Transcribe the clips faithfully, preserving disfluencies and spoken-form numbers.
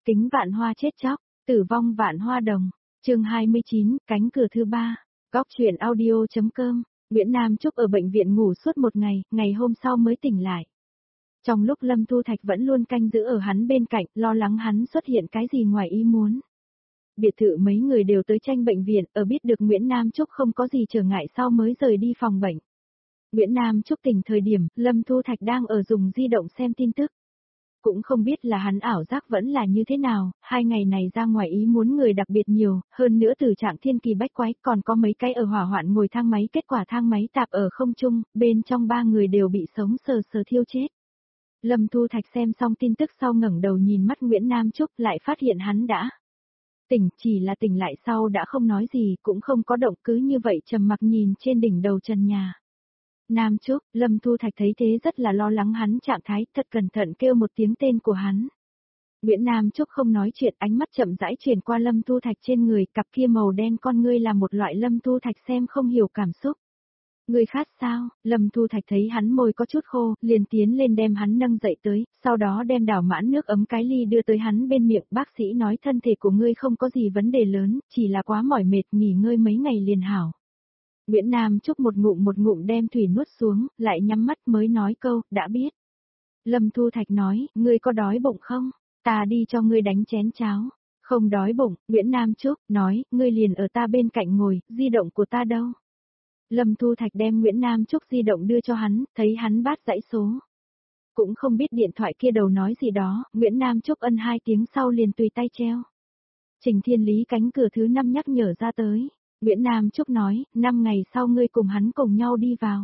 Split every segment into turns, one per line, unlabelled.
Kính vạn hoa chết chóc, tử vong vạn hoa đồng. Chương hai mươi chín, cánh cửa thứ ba. Góc truyện audio.com. Nguyễn Nam Trúc ở bệnh viện ngủ suốt một ngày, ngày hôm sau mới tỉnh lại. Trong lúc Lâm Thu Thạch vẫn luôn canh giữ ở hắn bên cạnh, lo lắng hắn xuất hiện cái gì ngoài ý muốn. Biệt thự mấy người đều tới tranh bệnh viện, ở biết được Nguyễn Nam Trúc không có gì trở ngại sau mới rời đi phòng bệnh. Nguyễn Nam Trúc tỉnh thời điểm, Lâm Thu Thạch đang ở dùng di động xem tin tức. Cũng không biết là hắn ảo giác vẫn là như thế nào, hai ngày này ra ngoài ý muốn người đặc biệt nhiều, hơn nữa từ trạng thiên kỳ bách quái, còn có mấy cái ở hỏa hoạn ngồi thang máy, kết quả thang máy tạp ở không trung, bên trong ba người đều bị sống sờ sờ thiêu chết. Lâm Thu Thạch xem xong tin tức sau ngẩng đầu nhìn mắt Nguyễn Nam Trúc, lại phát hiện hắn đã tỉnh, chỉ là tỉnh lại sau đã không nói gì, cũng không có động, cứ như vậy trầm mặc nhìn trên đỉnh đầu trần nhà. Nam Trúc, Lâm Thu Thạch thấy thế rất là lo lắng hắn trạng thái, thật cẩn thận kêu một tiếng tên của hắn. Nguyễn Nam Trúc không nói chuyện, ánh mắt chậm rãi chuyển qua Lâm Thu Thạch trên người, cặp kia màu đen con ngươi là một loại Lâm Thu Thạch xem không hiểu cảm xúc. Người khát sao? Lâm Thu Thạch thấy hắn môi có chút khô, liền tiến lên đem hắn nâng dậy tới, sau đó đem đảo mãn nước ấm cái ly đưa tới hắn bên miệng. Bác sĩ nói thân thể của ngươi không có gì vấn đề lớn, chỉ là quá mỏi mệt, nghỉ ngơi mấy ngày liền hảo. Nguyễn Nam Trúc một ngụm một ngụm đem thủy nuốt xuống, lại nhắm mắt mới nói câu, đã biết. Lâm Thu Thạch nói, ngươi có đói bụng không? Ta đi cho ngươi đánh chén cháo. Không đói bụng, Nguyễn Nam Trúc nói, ngươi liền ở ta bên cạnh ngồi, di động của ta đâu? Lâm Thu Thạch đem Nguyễn Nam Trúc di động đưa cho hắn, thấy hắn bát dãy số. Cũng không biết điện thoại kia đầu nói gì đó, Nguyễn Nam Trúc ân hai tiếng sau liền tùy tay treo. Trình Thiên Lý cánh cửa thứ năm nhắc nhở ra tới. Nguyễn Nam Trúc nói, năm ngày sau ngươi cùng hắn cùng nhau đi vào.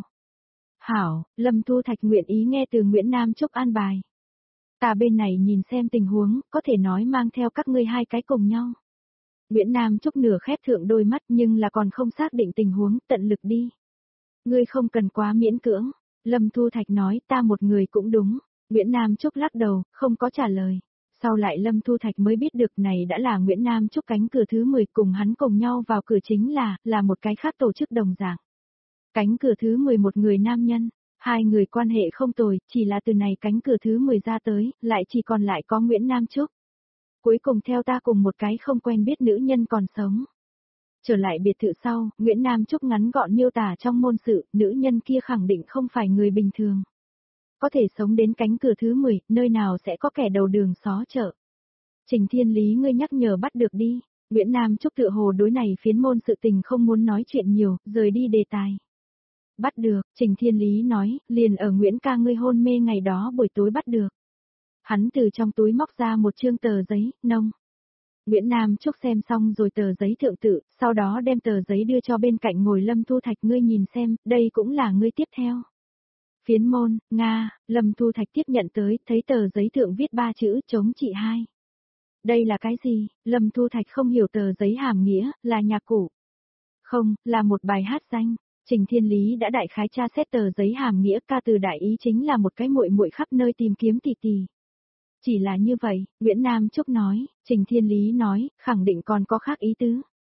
Hảo, Lâm Thu Thạch nguyện ý nghe từ Nguyễn Nam Trúc an bài. Ta bên này nhìn xem tình huống, có thể nói mang theo các ngươi hai cái cùng nhau. Nguyễn Nam Trúc nửa khép thượng đôi mắt nhưng là còn không xác định tình huống, tận lực đi. Ngươi không cần quá miễn cưỡng. Lâm Thu Thạch nói, ta một người cũng đúng. Nguyễn Nam Trúc lắc đầu, không có trả lời. Sau lại Lâm Thu Thạch mới biết được này đã là Nguyễn Nam Trúc cánh cửa thứ mười, cùng hắn cùng nhau vào cửa chính là, là một cái khác tổ chức đồng dạng. Cánh cửa thứ mười một người nam nhân, hai người quan hệ không tồi, chỉ là từ này cánh cửa thứ mười ra tới, lại chỉ còn lại có Nguyễn Nam Trúc. Cuối cùng theo ta cùng một cái không quen biết nữ nhân còn sống. Trở lại biệt thự sau, Nguyễn Nam Trúc ngắn gọn miêu tả trong môn sự, nữ nhân kia khẳng định không phải người bình thường. Có thể sống đến cánh cửa thứ mười, nơi nào sẽ có kẻ đầu đường xó chợ. Trình Thiên Lý ngươi nhắc nhở bắt được đi. Nguyễn Nam Trúc tựa hồ đối này phiến môn sự tình không muốn nói chuyện nhiều, rời đi đề tài. Bắt được, Trình Thiên Lý nói, liền ở Nguyễn ca ngươi hôn mê ngày đó buổi tối bắt được. Hắn từ trong túi móc ra một chương tờ giấy, nông. Nguyễn Nam Trúc xem xong rồi tờ giấy thượng tự, sau đó đem tờ giấy đưa cho bên cạnh ngồi Lâm Thu Thạch, ngươi nhìn xem, đây cũng là ngươi tiếp theo. Phiến môn, Nga, Lâm Thu Thạch tiếp nhận tới, thấy tờ giấy thượng viết ba chữ, chống chị hai. Đây là cái gì? Lâm Thu Thạch không hiểu tờ giấy hàm nghĩa, là nhạc cụ. Không, là một bài hát danh. Trình Thiên Lý đã đại khái tra xét tờ giấy hàm nghĩa, ca từ đại ý chính là một cái muội muội khắp nơi tìm kiếm tỷ tỷ. Chỉ là như vậy, Nguyễn Nam Trúc nói, Trình Thiên Lý nói, khẳng định còn có khác ý tứ.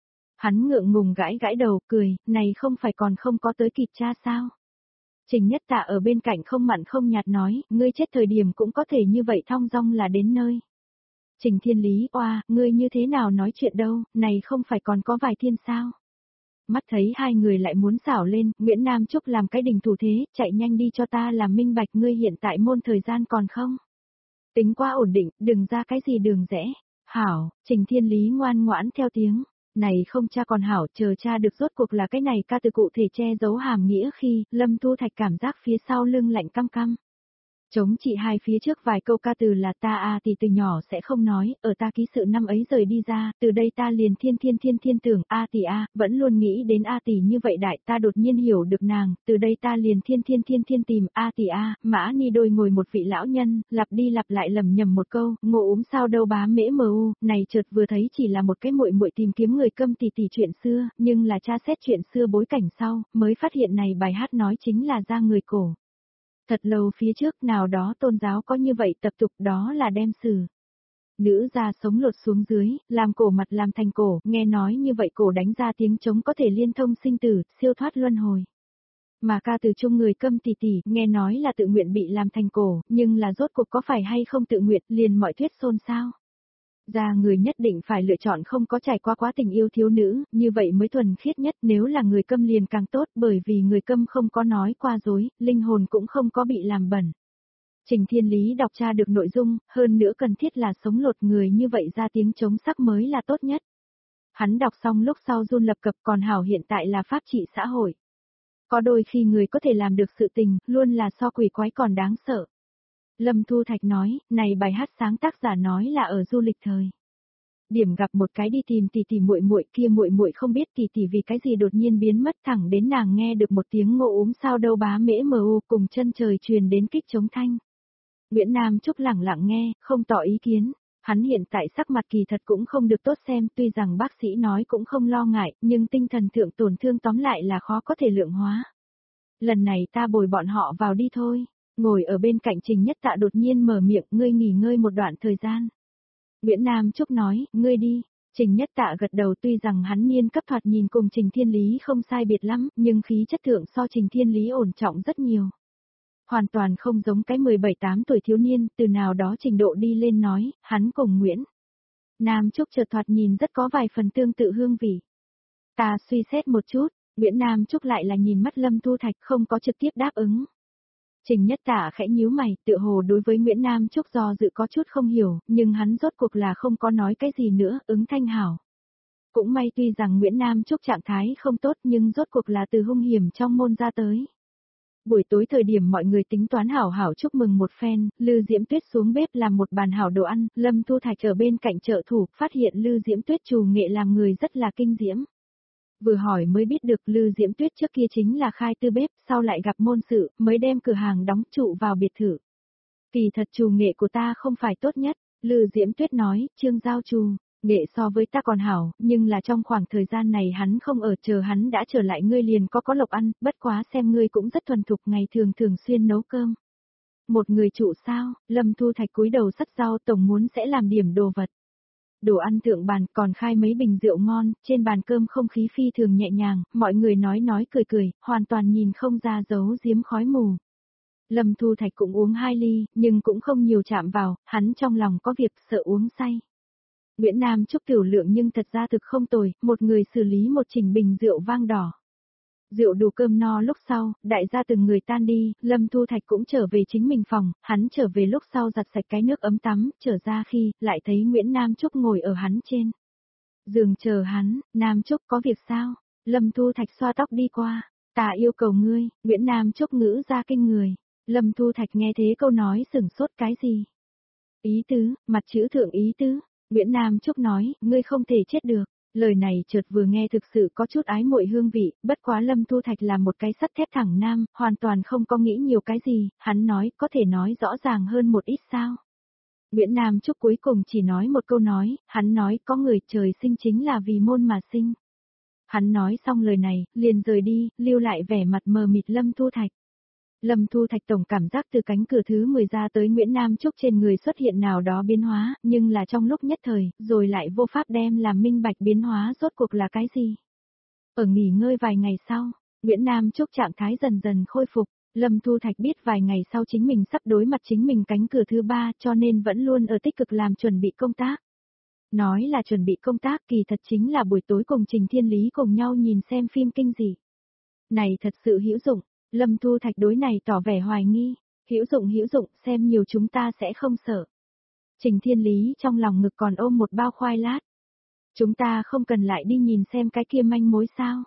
Hắn ngượng ngùng gãi gãi đầu, cười, này không phải còn không có tới kịp tra sao? Trình Nhất Tạ ở bên cạnh không mặn không nhạt nói, ngươi chết thời điểm cũng có thể như vậy thong dong là đến nơi. Trình Thiên Lý, oa, ngươi như thế nào nói chuyện đâu, này không phải còn có vài thiên sao? Mắt thấy hai người lại muốn xảo lên, Nguyễn Nam Trúc làm cái đình thủ thế, chạy nhanh đi cho ta làm minh bạch ngươi hiện tại môn thời gian còn không? Tính qua ổn định, đừng ra cái gì đường rẽ. Hảo, Trình Thiên Lý ngoan ngoãn theo tiếng. Này không cha còn hảo, chờ cha được rốt cuộc là cái này ca từ cụ thể che giấu hàm nghĩa khi, Lâm Thu Thạch cảm giác phía sau lưng lạnh căm căm. Chống chị hai phía trước vài câu ca từ là ta a thì từ nhỏ sẽ không nói, ở ta ký sự năm ấy rời đi ra, từ đây ta liền thiên thiên thiên thiên tưởng a tỷ a, vẫn luôn nghĩ đến a tỷ như vậy đại, ta đột nhiên hiểu được nàng, từ đây ta liền thiên thiên thiên thiên tìm a tỷ a, mã ni đôi ngồi một vị lão nhân, lặp đi lặp lại lầm nhầm một câu, ngộ úm sao đâu bá mễ mờ u, này chợt vừa thấy chỉ là một cái muội muội tìm kiếm người câm tỷ tỷ chuyện xưa, nhưng là tra xét chuyện xưa bối cảnh sau, mới phát hiện này bài hát nói chính là ra người cổ. Thật lâu phía trước nào đó tôn giáo có như vậy tập tục đó là đem sử. Nữ già sống lột xuống dưới, làm cổ mặt làm thành cổ, nghe nói như vậy cổ đánh ra tiếng trống có thể liên thông sinh tử, siêu thoát luân hồi. Mà ca từ chung người câm tỷ tỷ, nghe nói là tự nguyện bị làm thành cổ, nhưng là rốt cuộc có phải hay không tự nguyện, liền mọi thuyết xôn xao. Ra người nhất định phải lựa chọn không có trải qua quá tình yêu thiếu nữ, như vậy mới thuần khiết nhất, nếu là người câm liền càng tốt bởi vì người câm không có nói qua dối, linh hồn cũng không có bị làm bẩn. Trình Thiên Lý đọc tra được nội dung, hơn nữa cần thiết là sống lột người như vậy ra tiếng chống sắc mới là tốt nhất. Hắn đọc xong lúc sau run lập cập còn hảo hiện tại là pháp trị xã hội. Có đôi khi người có thể làm được sự tình, luôn là so quỷ quái còn đáng sợ. Lâm Thu Thạch nói, này bài hát sáng tác giả nói là ở du lịch thời. Điểm gặp một cái đi tìm tỷ tỷ muội muội kia muội muội không biết tỷ tỷ vì cái gì đột nhiên biến mất thẳng đến nàng nghe được một tiếng ngô úm sao đâu bá mễ mờ u cùng chân trời truyền đến kích chống thanh. Nguyễn Nam Trúc lẳng lặng nghe, không tỏ ý kiến. Hắn hiện tại sắc mặt kỳ thật cũng không được tốt xem tuy rằng bác sĩ nói cũng không lo ngại, nhưng tinh thần thượng tổn thương tóm lại là khó có thể lượng hóa. Lần này ta bồi bọn họ vào đi thôi. Ngồi ở bên cạnh Trình Nhất Tạ đột nhiên mở miệng, ngươi nghỉ ngơi một đoạn thời gian. Nguyễn Nam Trúc nói, ngươi đi. Trình Nhất Tạ gật đầu tuy rằng hắn niên cấp thoạt nhìn cùng Trình Thiên Lý không sai biệt lắm, nhưng khí chất thượng so Trình Thiên Lý ổn trọng rất nhiều. Hoàn toàn không giống cái mười bảy tám tuổi thiếu niên, từ nào đó trình độ đi lên nói, hắn cùng Nguyễn Nam Trúc chợt thoạt nhìn rất có vài phần tương tự hương vị. Ta suy xét một chút, Nguyễn Nam Trúc lại là nhìn mắt Lâm Thu Thạch không có trực tiếp đáp ứng. Trình Nhất Tạ khẽ nhíu mày, tựa hồ đối với Nguyễn Nam Trúc do dự có chút không hiểu, nhưng hắn rốt cuộc là không có nói cái gì nữa, ứng thanh hảo. Cũng may tuy rằng Nguyễn Nam Trúc trạng thái không tốt nhưng rốt cuộc là từ hung hiểm trong môn ra tới. Buổi tối thời điểm mọi người tính toán hảo hảo chúc mừng một phen, Lư Diễm Tuyết xuống bếp làm một bàn hảo đồ ăn, Lâm Thu Thạch ở bên cạnh trợ thủ, phát hiện Lư Diễm Tuyết trù nghệ làm người rất là kinh diễm. Vừa hỏi mới biết được Lư Diễm Tuyết trước kia chính là khai tư bếp, sau lại gặp môn sự, mới đem cửa hàng đóng trụ vào biệt thự. Kỳ thật trù nghệ của ta không phải tốt nhất, Lư Diễm Tuyết nói, Trương Giao trù, nghệ so với ta còn hảo, nhưng là trong khoảng thời gian này hắn không ở chờ hắn đã trở lại ngươi liền có có lộc ăn, bất quá xem ngươi cũng rất thuần thục ngày thường thường xuyên nấu cơm. Một người trụ sao, Lâm Thu Thạch cúi đầu sắt rau tổng muốn sẽ làm điểm đồ vật. Đồ ăn thượng bàn còn khai mấy bình rượu ngon, trên bàn cơm không khí phi thường nhẹ nhàng, mọi người nói nói cười cười, hoàn toàn nhìn không ra giấu giếm khói mù. Lâm Thu Thạch cũng uống hai ly, nhưng cũng không nhiều chạm vào, hắn trong lòng có việc sợ uống say. Nguyễn Nam Trúc tiểu lượng nhưng thật ra thực không tồi, một người xử lý một chỉnh bình rượu vang đỏ. Rượu đủ cơm no lúc sau, đại gia từng người tan đi, Lâm Thu Thạch cũng trở về chính mình phòng, hắn trở về lúc sau giặt sạch cái nước ấm tắm, trở ra khi, lại thấy Nguyễn Nam Trúc ngồi ở hắn trên giường chờ hắn, Nam Trúc có việc sao? Lâm Thu Thạch xoa tóc đi qua, ta yêu cầu ngươi, Nguyễn Nam Trúc ngữ ra kinh người. Lâm Thu Thạch nghe thế câu nói sửng sốt cái gì? Ý tứ, mặt chữ thượng ý tứ, Nguyễn Nam Trúc nói, ngươi không thể chết được. Lời này chợt vừa nghe thực sự có chút ái muội hương vị, bất quá Lâm Thu Thạch là một cái sắt thép thẳng nam, hoàn toàn không có nghĩ nhiều cái gì, hắn nói có thể nói rõ ràng hơn một ít sao. Nguyễn Nam Trúc cuối cùng chỉ nói một câu nói, hắn nói có người trời sinh chính là vì môn mà sinh. Hắn nói xong lời này, liền rời đi, lưu lại vẻ mặt mờ mịt Lâm Thu Thạch. Lâm Thu Thạch tổng cảm giác từ cánh cửa thứ mười ra tới Nguyễn Nam Trúc trên người xuất hiện nào đó biến hóa, nhưng là trong lúc nhất thời, rồi lại vô pháp đem làm minh bạch biến hóa rốt cuộc là cái gì. Ở nghỉ ngơi vài ngày sau, Nguyễn Nam Trúc trạng thái dần dần khôi phục, Lâm Thu Thạch biết vài ngày sau chính mình sắp đối mặt chính mình cánh cửa thứ ba cho nên vẫn luôn ở tích cực làm chuẩn bị công tác. Nói là chuẩn bị công tác kỳ thật chính là buổi tối cùng Trình Thiên Lý cùng nhau nhìn xem phim kinh dị. Này thật sự hữu dụng. Lâm Thu Thạch đối này tỏ vẻ hoài nghi, hữu dụng hữu dụng, xem nhiều chúng ta sẽ không sợ. Trình Thiên Lý trong lòng ngực còn ôm một bao khoai lát. Chúng ta không cần lại đi nhìn xem cái kia manh mối sao.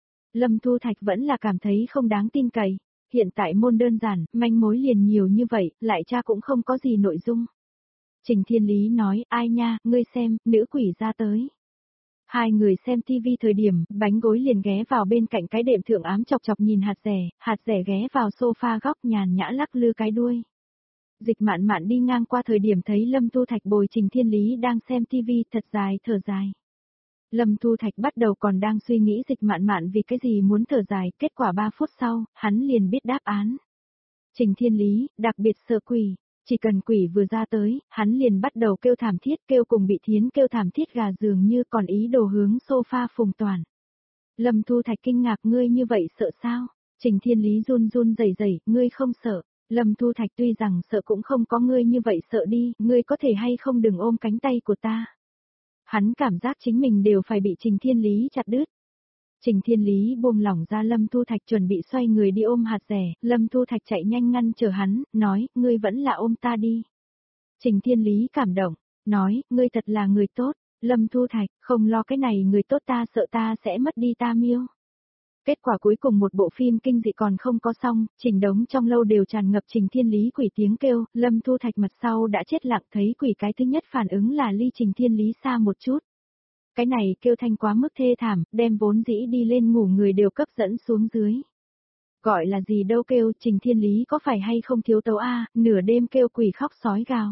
Lâm Thu Thạch vẫn là cảm thấy không đáng tin cậy, hiện tại môn đơn giản, manh mối liền nhiều như vậy, lại cha cũng không có gì nội dung. Trình Thiên Lý nói, ai nha, ngươi xem, nữ quỷ ra tới. Hai người xem tivi thời điểm, bánh gối liền ghé vào bên cạnh cái đệm thượng ám chọc chọc nhìn hạt rẻ, hạt rẻ ghé vào sofa góc nhàn nhã lắc lư cái đuôi. Dịch mạn mạn đi ngang qua thời điểm thấy Lâm Thu Thạch bồi Trình Thiên Lý đang xem tivi thật dài thở dài. Lâm Thu Thạch bắt đầu còn đang suy nghĩ dịch mạn mạn vì cái gì muốn thở dài, kết quả ba phút sau, hắn liền biết đáp án. Trình Thiên Lý, đặc biệt sợ quỷ. Chỉ cần quỷ vừa ra tới, hắn liền bắt đầu kêu thảm thiết, kêu cùng bị thiến kêu thảm thiết gà dường như còn ý đồ hướng sofa phùng toàn. Lâm Thu Thạch kinh ngạc, ngươi như vậy sợ sao? Trình Thiên Lý run run rẩy rẩy, ngươi không sợ. Lâm Thu Thạch tuy rằng sợ cũng không có ngươi như vậy sợ đi, ngươi có thể hay không đừng ôm cánh tay của ta. Hắn cảm giác chính mình đều phải bị Trình Thiên Lý chặt đứt. Trình Thiên Lý buông lỏng ra Lâm Thu Thạch chuẩn bị xoay người đi ôm hạt rẻ, Lâm Thu Thạch chạy nhanh ngăn chờ hắn, nói, ngươi vẫn là ôm ta đi. Trình Thiên Lý cảm động, nói, ngươi thật là người tốt, Lâm Thu Thạch, không lo cái này người tốt ta sợ ta sẽ mất đi ta miêu. Kết quả cuối cùng một bộ phim kinh dị còn không có xong, Trình Đống trong lâu đều tràn ngập Trình Thiên Lý quỷ tiếng kêu, Lâm Thu Thạch mặt sau đã chết lặng thấy quỷ cái thứ nhất phản ứng là ly Trình Thiên Lý xa một chút. Cái này kêu thanh quá mức thê thảm, đem vốn dĩ đi lên ngủ người đều cấp dẫn xuống dưới. Gọi là gì đâu kêu, Trình Thiên Lý có phải hay không thiếu tấu a, nửa đêm kêu quỷ khóc sói gào.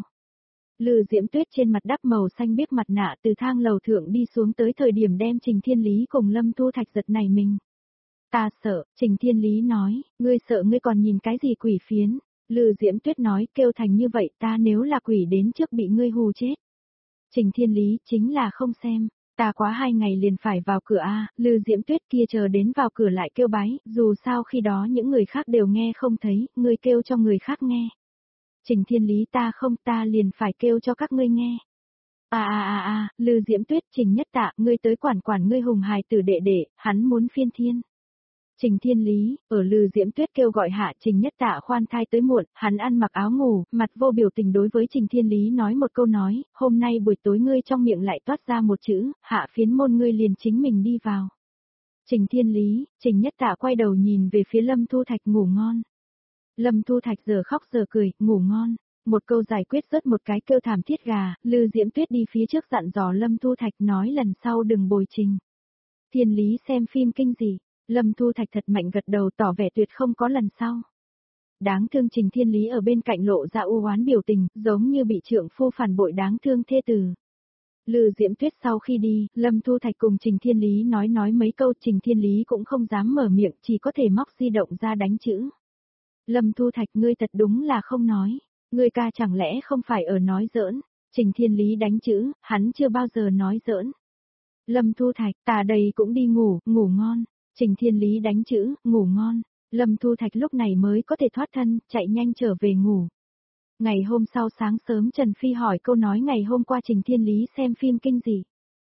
Lư Diễm Tuyết trên mặt đắp màu xanh biếc mặt nạ từ thang lầu thượng đi xuống tới thời điểm đem Trình Thiên Lý cùng Lâm Thu Thạch giật này mình. Ta sợ, Trình Thiên Lý nói, ngươi sợ ngươi còn nhìn cái gì quỷ phiến. Lư Diễm Tuyết nói kêu thành như vậy ta nếu là quỷ đến trước bị ngươi hù chết. Trình Thiên Lý chính là không xem. Ta quá hai ngày liền phải vào cửa a, Lư Diễm Tuyết kia chờ đến vào cửa lại kêu bái, dù sao khi đó những người khác đều nghe không thấy, ngươi kêu cho người khác nghe. Trình Thiên Lý ta không ta liền phải kêu cho các ngươi nghe. À à à à, Lư Diễm Tuyết Trình Nhất Tạ, ngươi tới quản quản ngươi hùng hài tử đệ đệ, hắn muốn phiên thiên. Trình Thiên Lý, ở Lư Diễm Tuyết kêu gọi hạ Trình Nhất Tạ khoan thai tới muộn, hắn ăn mặc áo ngủ, mặt vô biểu tình đối với Trình Thiên Lý nói một câu nói, hôm nay buổi tối ngươi trong miệng lại toát ra một chữ, hạ phiến môn ngươi liền chính mình đi vào. Trình Thiên Lý, Trình Nhất Tạ quay đầu nhìn về phía Lâm Thu Thạch ngủ ngon. Lâm Thu Thạch giờ khóc giờ cười, ngủ ngon. Một câu giải quyết rớt một cái kêu thảm thiết gà, Lư Diễm Tuyết đi phía trước dặn dò Lâm Thu Thạch nói lần sau đừng bồi Trình Thiên Lý xem phim kinh dị. Lâm Thu Thạch thật mạnh gật đầu tỏ vẻ tuyệt không có lần sau. Đáng thương Trình Thiên Lý ở bên cạnh lộ ra u oán biểu tình, giống như bị trượng phu phản bội đáng thương thê tử. Lư Diễm Tuyết sau khi đi, Lâm Thu Thạch cùng Trình Thiên Lý nói nói mấy câu, Trình Thiên Lý cũng không dám mở miệng, chỉ có thể móc di động ra đánh chữ. Lâm Thu Thạch ngươi thật đúng là không nói, ngươi ca chẳng lẽ không phải ở nói giỡn, Trình Thiên Lý đánh chữ, hắn chưa bao giờ nói giỡn. Lâm Thu Thạch, ta đây cũng đi ngủ, ngủ ngon. Trình Thiên Lý đánh chữ, ngủ ngon. Lâm Thu Thạch lúc này mới có thể thoát thân, chạy nhanh trở về ngủ. Ngày hôm sau sáng sớm Trần Phi hỏi câu nói ngày hôm qua Trình Thiên Lý xem phim kinh gì.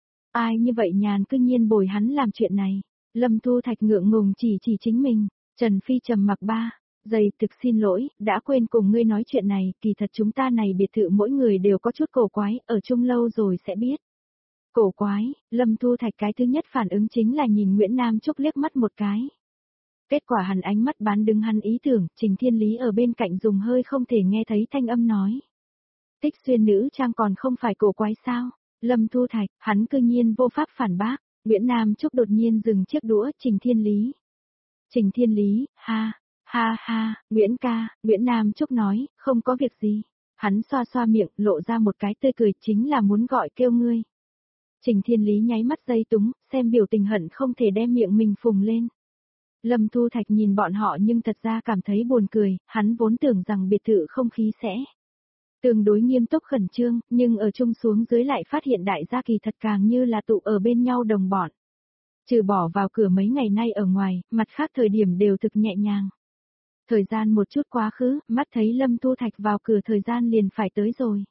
Ai như vậy nhàn cư nhiên bồi hắn làm chuyện này. Lâm Thu Thạch ngượng ngùng chỉ chỉ chính mình. Trần Phi trầm mặc ba. Dày thực xin lỗi, đã quên cùng ngươi nói chuyện này, kỳ thật chúng ta này biệt thự mỗi người đều có chút cổ quái, ở chung lâu rồi sẽ biết. Cổ quái, Lâm Thu Thạch cái thứ nhất phản ứng chính là nhìn Nguyễn Nam Trúc liếc mắt một cái. Kết quả hắn ánh mắt bán đứng hắn ý tưởng, Trình Thiên Lý ở bên cạnh dùng hơi không thể nghe thấy thanh âm nói. Tích xuyên nữ trang còn không phải cổ quái sao? Lâm Thu Thạch, hắn cư nhiên vô pháp phản bác, Nguyễn Nam Trúc đột nhiên dừng chiếc đũa, Trình Thiên Lý. Trình Thiên Lý, ha, ha ha, Nguyễn ca, Nguyễn Nam Trúc nói, không có việc gì. Hắn xoa xoa miệng, lộ ra một cái tươi cười, chính là muốn gọi kêu ngươi. Trình Thiên Lý nháy mắt dây túng, xem biểu tình hận không thể đem miệng mình phùng lên. Lâm Thu Thạch nhìn bọn họ nhưng thật ra cảm thấy buồn cười, hắn vốn tưởng rằng biệt thự không khí sẽ tương đối nghiêm túc khẩn trương, nhưng ở chung xuống dưới lại phát hiện đại gia kỳ thật càng như là tụ ở bên nhau đồng bọn. Trừ bỏ vào cửa mấy ngày nay ở ngoài, mặt khác thời điểm đều thực nhẹ nhàng. Thời gian một chút quá khứ, mắt thấy Lâm Thu Thạch vào cửa thời gian liền phải tới rồi.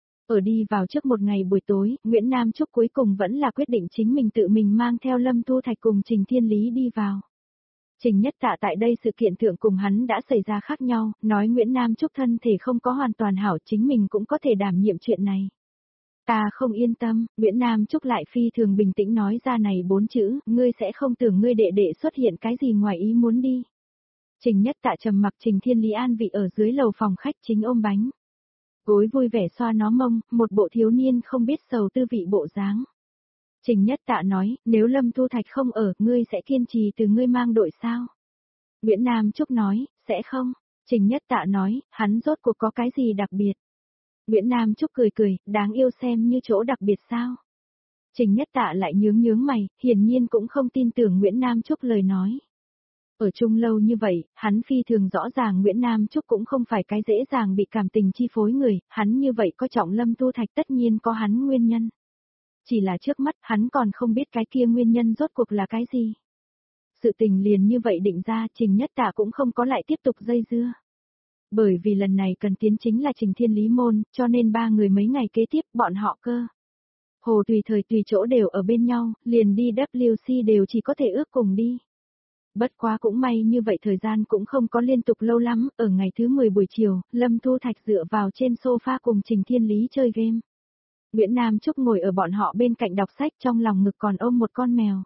Ở đi vào trước một ngày buổi tối, Nguyễn Nam Trúc cuối cùng vẫn là quyết định chính mình tự mình mang theo Lâm Thu Thạch cùng Trình Thiên Lý đi vào. Trình Nhất Tạ tại đây sự kiện thượng cùng hắn đã xảy ra khác nhau, nói Nguyễn Nam Trúc thân thể không có hoàn toàn hảo chính mình cũng có thể đảm nhiệm chuyện này. Ta không yên tâm, Nguyễn Nam Trúc lại phi thường bình tĩnh nói ra này bốn chữ, ngươi sẽ không tưởng ngươi đệ đệ xuất hiện cái gì ngoài ý muốn đi. Trình Nhất Tạ trầm mặc Trình Thiên Lý an vị ở dưới lầu phòng khách chính ôm bánh. Gối vui vẻ xoa nó mông, một bộ thiếu niên không biết sầu tư vị bộ dáng. Trình Nhất Tạ nói, nếu Lâm Thu Thạch không ở, ngươi sẽ kiên trì từ ngươi mang đội sao? Nguyễn Nam Trúc nói, sẽ không. Trình Nhất Tạ nói, hắn rốt cuộc có cái gì đặc biệt? Nguyễn Nam Trúc cười cười, đáng yêu xem như chỗ đặc biệt sao? Trình Nhất Tạ lại nhướng nhướng mày, hiển nhiên cũng không tin tưởng Nguyễn Nam Trúc lời nói. Ở chung lâu như vậy, hắn phi thường rõ ràng Nguyễn Nam Trúc cũng không phải cái dễ dàng bị cảm tình chi phối người, hắn như vậy có trọng Lâm Thu Thạch tất nhiên có hắn nguyên nhân. Chỉ là trước mắt hắn còn không biết cái kia nguyên nhân rốt cuộc là cái gì. Sự tình liền như vậy định ra Trình Nhất Tạ cũng không có lại tiếp tục dây dưa. Bởi vì lần này cần tiến chính là Trình Thiên Lý môn, cho nên ba người mấy ngày kế tiếp bọn họ cơ. Hồ tùy thời tùy chỗ đều ở bên nhau, liền đi W C đều chỉ có thể ước cùng đi. Bất quá cũng may như vậy thời gian cũng không có liên tục lâu lắm, ở ngày thứ mười buổi chiều, Lâm Thu Thạch dựa vào trên sofa cùng Trình Thiên Lý chơi game. Nguyễn Nam Trúc ngồi ở bọn họ bên cạnh đọc sách, trong lòng ngực còn ôm một con mèo.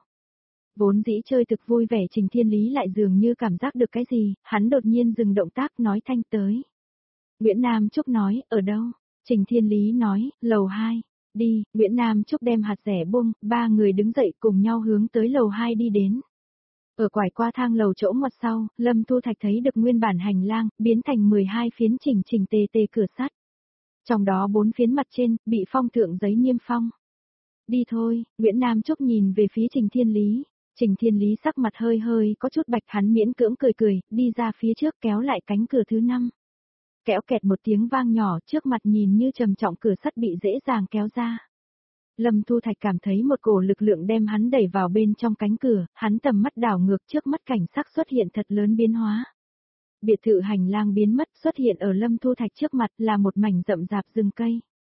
Vốn dĩ chơi thực vui vẻ, Trình Thiên Lý lại dường như cảm giác được cái gì, hắn đột nhiên dừng động tác nói thanh tới. Nguyễn Nam Trúc nói, ở đâu? Trình Thiên Lý nói, lầu hai. Đi, Nguyễn Nam Trúc đem hạt rẻ buông, ba người đứng dậy cùng nhau hướng tới lầu hai đi đến. Ở quải qua thang lầu chỗ ngoặt sau, Lâm Thu Thạch thấy được nguyên bản hành lang, biến thành mười hai phiến chỉnh chỉnh tề tề cửa sắt. Trong đó bốn phiến mặt trên, bị phong thượng giấy niêm phong. Đi thôi, Nguyễn Nam Trúc nhìn về phía Trình Thiên Lý. Trình Thiên Lý sắc mặt hơi hơi có chút bạch, hắn miễn cưỡng cười cười, đi ra phía trước kéo lại cánh cửa thứ năm. Kéo kẹt một tiếng vang nhỏ, trước mặt nhìn như trầm trọng cửa sắt bị dễ dàng kéo ra. Lâm Thu Thạch cảm thấy một cổ lực lượng đem hắn đẩy vào bên trong cánh cửa, hắn tầm mắt đảo ngược, trước mắt cảnh sắc xuất hiện thật lớn biến hóa. Biệt thự hành lang biến mất, xuất hiện ở Lâm Thu Thạch trước mặt là một mảnh rậm rạp rừng cây.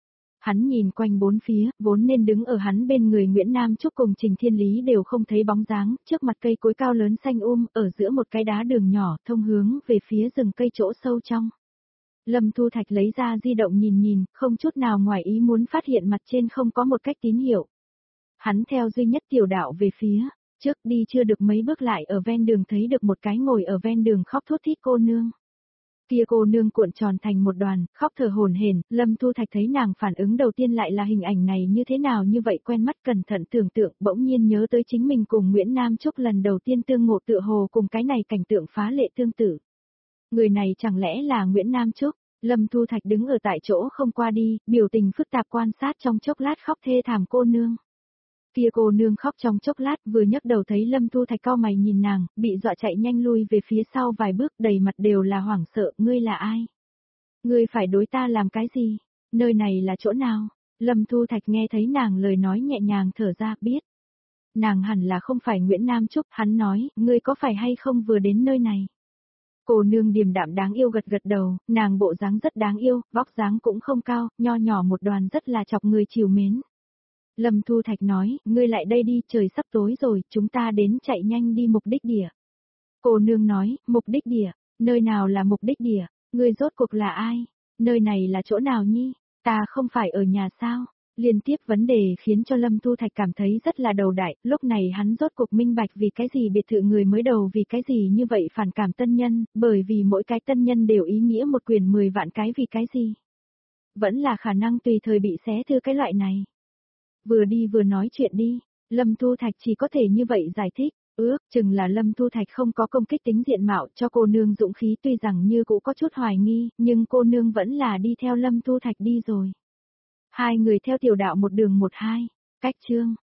Hắn nhìn quanh bốn phía, vốn nên đứng ở hắn bên người Nguyễn Nam Trúc cùng Trình Thiên Lý đều không thấy bóng dáng, trước mặt cây cối cao lớn xanh um, ở giữa một cái đá đường nhỏ, thông hướng về phía rừng cây chỗ sâu trong. Lâm Thu Thạch lấy ra di động nhìn nhìn, không chút nào ngoài ý muốn phát hiện mặt trên không có một cách tín hiệu. Hắn theo duy nhất tiểu đạo về phía trước, đi chưa được mấy bước lại ở ven đường thấy được một cái ngồi ở ven đường khóc thút thít cô nương. Kia cô nương cuộn tròn thành một đoàn, khóc thở hổn hển, Lâm Thu Thạch thấy nàng phản ứng đầu tiên lại là hình ảnh này như thế nào như vậy quen mắt, cẩn thận tưởng tượng, bỗng nhiên nhớ tới chính mình cùng Nguyễn Nam Trúc lần đầu tiên tương ngộ, tựa hồ cùng cái này cảnh tượng phá lệ tương tự. Người này chẳng lẽ là Nguyễn Nam Trúc? Lâm Thu Thạch đứng ở tại chỗ không qua đi, biểu tình phức tạp quan sát trong chốc lát khóc thê thảm cô nương. Kia cô nương khóc trong chốc lát, vừa nhấc đầu thấy Lâm Thu Thạch cau mày nhìn nàng, bị dọa chạy nhanh lui về phía sau vài bước, đầy mặt đều là hoảng sợ, ngươi là ai? Ngươi phải đối ta làm cái gì? Nơi này là chỗ nào? Lâm Thu Thạch nghe thấy nàng lời nói nhẹ nhàng thở ra, biết. Nàng hẳn là không phải Nguyễn Nam Trúc, hắn nói, ngươi có phải hay không vừa đến nơi này? Cô nương điềm đạm đáng yêu gật gật đầu, nàng bộ dáng rất đáng yêu, vóc dáng cũng không cao, nho nhỏ một đoàn rất là chọc người chiều mến. Lâm Thu Thạch nói, ngươi lại đây đi, trời sắp tối rồi, chúng ta đến chạy nhanh đi mục đích địa. Cô nương nói, mục đích địa, nơi nào là mục đích địa, ngươi rốt cuộc là ai? Nơi này là chỗ nào nhi? Ta không phải ở nhà sao? Liên tiếp vấn đề khiến cho Lâm Thu Thạch cảm thấy rất là đầu đại, lúc này hắn rốt cuộc minh bạch vì cái gì biệt thự người mới đầu vì cái gì như vậy phản cảm tân nhân, bởi vì mỗi cái tân nhân đều ý nghĩa một quyền mười vạn cái vì cái gì. Vẫn là khả năng tùy thời bị xé thư cái loại này. Vừa đi vừa nói chuyện đi, Lâm Thu Thạch chỉ có thể như vậy giải thích, ước chừng là Lâm Thu Thạch không có công kích tính diện mạo cho cô nương dũng khí, tuy rằng như cũng có chút hoài nghi, nhưng cô nương vẫn là đi theo Lâm Thu Thạch đi rồi. Hai người theo tiểu đạo một đường một hai, cách chương.